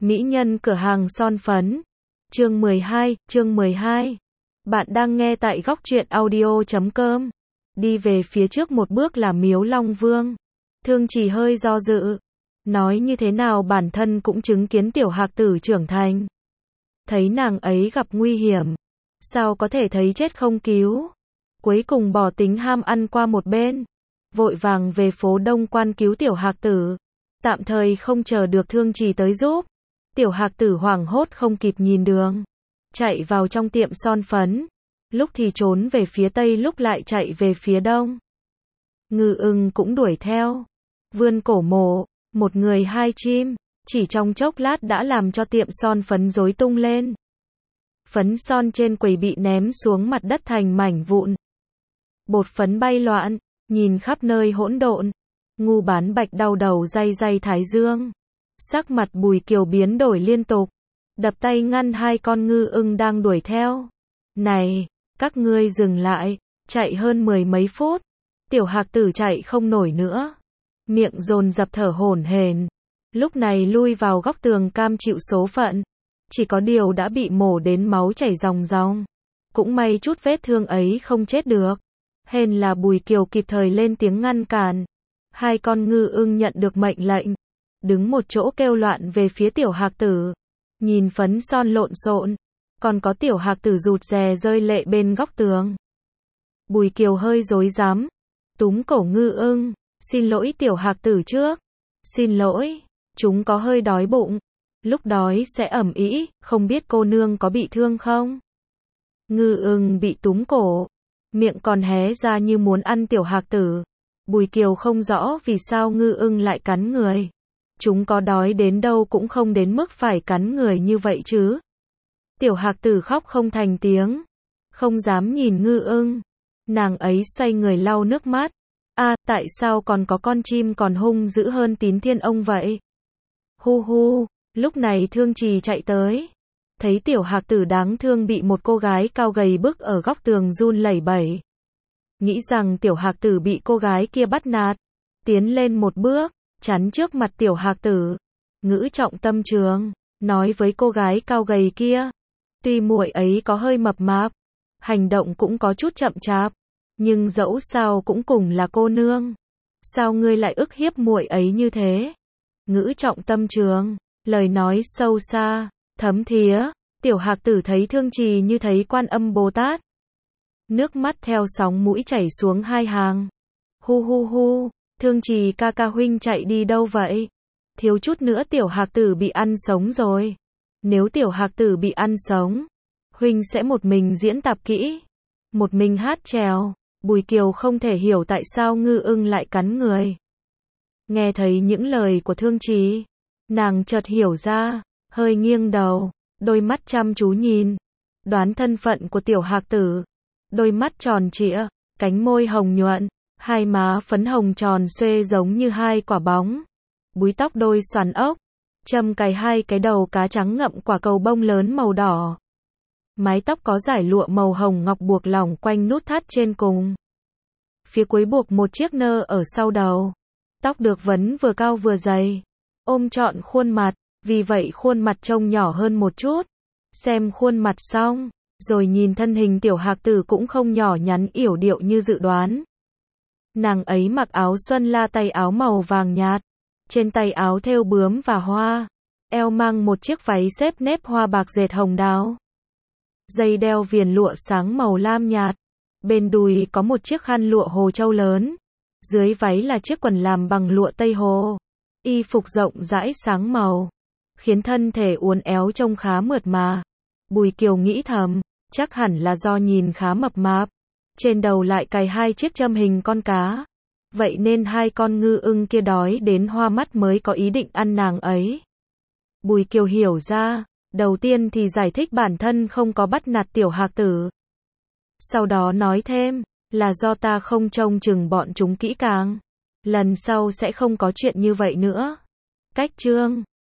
Mỹ nhân cửa hàng son phấn. Chương 12. Bạn đang nghe tại góc truyện audio.com. Đi về phía trước một bước là Miếu Long Vương. Thương Trì hơi do dự. Nói như thế nào bản thân cũng chứng kiến tiểu hạc tử trưởng thành. Thấy nàng ấy gặp nguy hiểm. Sao có thể thấy chết không cứu. Cuối cùng bỏ tính ham ăn qua một bên. Vội vàng về phố Đông Quan cứu tiểu hạc tử. Tạm thời không chờ được Thương Trì tới giúp. Tiểu hạc tử hoảng hốt không kịp nhìn đường. Chạy vào trong tiệm son phấn. Lúc thì trốn về phía tây lúc lại chạy về phía đông. Ngư ưng cũng đuổi theo. Vươn cổ mổ. Một người hai chim. Chỉ trong chốc lát đã làm cho tiệm son phấn rối tung lên. Phấn son trên quầy bị ném xuống mặt đất thành mảnh vụn. Bột phấn bay loạn. Nhìn khắp nơi hỗn độn. Ngu Bán Bạch đau đầu day day thái dương. Sắc mặt Bùi Kiều biến đổi liên tục. Đập tay ngăn hai con ngư ưng đang đuổi theo. Này, các ngươi dừng lại. Chạy hơn 10 mấy phút. Tiểu hạc tử chạy không nổi nữa. Miệng dồn dập thở hổn hển. Lúc này lui vào góc tường cam chịu số phận. Chỉ có điều đã bị mổ đến máu chảy ròng ròng. Cũng may chút vết thương ấy không chết được. Hèn là Bùi Kiều kịp thời lên tiếng ngăn cản. Hai con ngư ưng nhận được mệnh lệnh. Đứng một chỗ kêu loạn về phía tiểu hạc tử. Nhìn phấn son lộn xộn. Còn có tiểu hạc tử rụt rè rơi lệ bên góc tường. Bùi Kiều hơi rối rắm. Túm cổ ngư ưng. Xin lỗi tiểu hạc tử trước. Xin lỗi. Chúng có hơi đói bụng. Lúc đói sẽ ẩm ĩ. Không biết cô nương có bị thương không? Ngư ưng bị túm cổ. Miệng còn hé ra như muốn ăn tiểu hạc tử. Bùi Kiều không rõ vì sao ngư ưng lại cắn người. Chúng có đói đến đâu cũng không đến mức phải cắn người như vậy chứ. Tiểu hạc tử khóc không thành tiếng. Không dám nhìn ngư ưng. Nàng ấy xoay người lau nước mắt. Tại sao còn có con chim còn hung dữ hơn Tín Thiên Ông vậy? Hu hu, lúc này Thương Trì chạy tới. Thấy tiểu hạc tử đáng thương bị một cô gái cao gầy bức ở góc tường run lẩy bẩy. Nghĩ rằng tiểu hạc tử bị cô gái kia bắt nạt. Tiến lên một bước, chắn trước mặt tiểu hạc tử. Ngữ trọng tâm trường, nói với cô gái cao gầy kia. Tuy muội ấy có hơi mập mạp, hành động cũng có chút chậm chạp. Nhưng dẫu sao cũng cùng là cô nương. Sao ngươi lại ức hiếp muội ấy như thế? Ngữ trọng tâm trường, lời nói sâu xa, thấm thía. Tiểu hạc tử thấy Thương Trì như thấy Quan Âm Bồ Tát. Nước mắt theo sóng mũi chảy xuống hai hàng. Hu hu hu, Thương Trì ca ca huynh chạy đi đâu vậy? Thiếu chút nữa tiểu hạc tử bị ăn sống rồi. Nếu tiểu hạc tử bị ăn sống, huynh sẽ một mình diễn tạp kỹ. Một mình hát chèo. Bùi Kiều không thể hiểu tại sao ngư ưng lại cắn người. Nghe thấy những lời của Thương Trì, nàng chợt hiểu ra, hơi nghiêng đầu, đôi mắt chăm chú nhìn, đoán thân phận của tiểu hạc tử. Đôi mắt tròn trịa, cánh môi hồng nhuận, hai má phấn hồng tròn xoe giống như hai quả bóng. Búi tóc đôi xoắn ốc, châm cài hai cái đầu cá trắng ngậm quả cầu bông lớn màu đỏ. Mái tóc có dải lụa màu hồng ngọc buộc lỏng quanh nút thắt trên cùng. Phía cuối buộc một chiếc nơ ở sau đầu. Tóc được vấn vừa cao vừa dày. Ôm trọn khuôn mặt, vì vậy khuôn mặt trông nhỏ hơn một chút. Xem khuôn mặt xong, rồi nhìn thân hình tiểu hạc tử cũng không nhỏ nhắn yểu điệu như dự đoán. Nàng ấy mặc áo xuân la tay áo màu vàng nhạt. Trên tay áo thêu bướm và hoa. Eo mang một chiếc váy xếp nếp hoa bạc dệt hồng đào. Dây đeo viền lụa sáng màu lam nhạt. Bên đùi có một chiếc khăn lụa hồ châu lớn. Dưới váy là chiếc quần làm bằng lụa Tây Hồ. Y phục rộng rãi sáng màu, khiến thân thể uốn éo trông khá mượt mà. Bùi Kiều nghĩ thầm, chắc hẳn là do nhìn khá mập mạp. Trên đầu lại cài hai chiếc châm hình con cá. Vậy nên hai con ngư ưng kia đói đến hoa mắt mới có ý định ăn nàng ấy. Bùi Kiều hiểu ra, đầu tiên thì giải thích bản thân không có bắt nạt tiểu hạc tử. Sau đó nói thêm, là do ta không trông chừng bọn chúng kỹ càng. Lần sau sẽ không có chuyện như vậy nữa. Cách chương